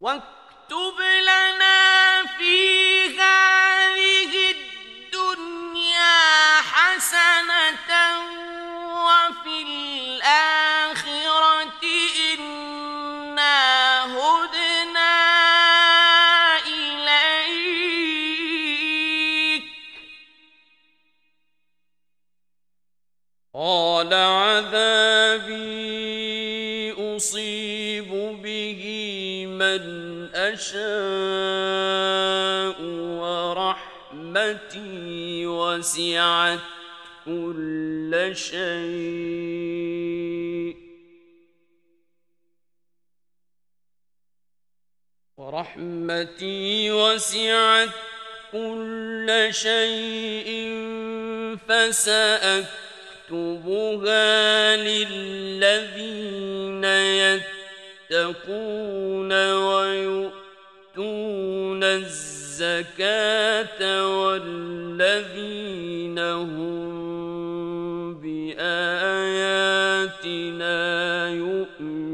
واكتب لنا في هذه الدنيا حسنة وفي الآخرة إنا هدنا إليك. قال عذابي أصيب به من أشاء ورحمتي وسعت كل شيء فسأكتبها للذين يتقون ويؤتون الزكاة والذين هم بآياتنا يؤمنون.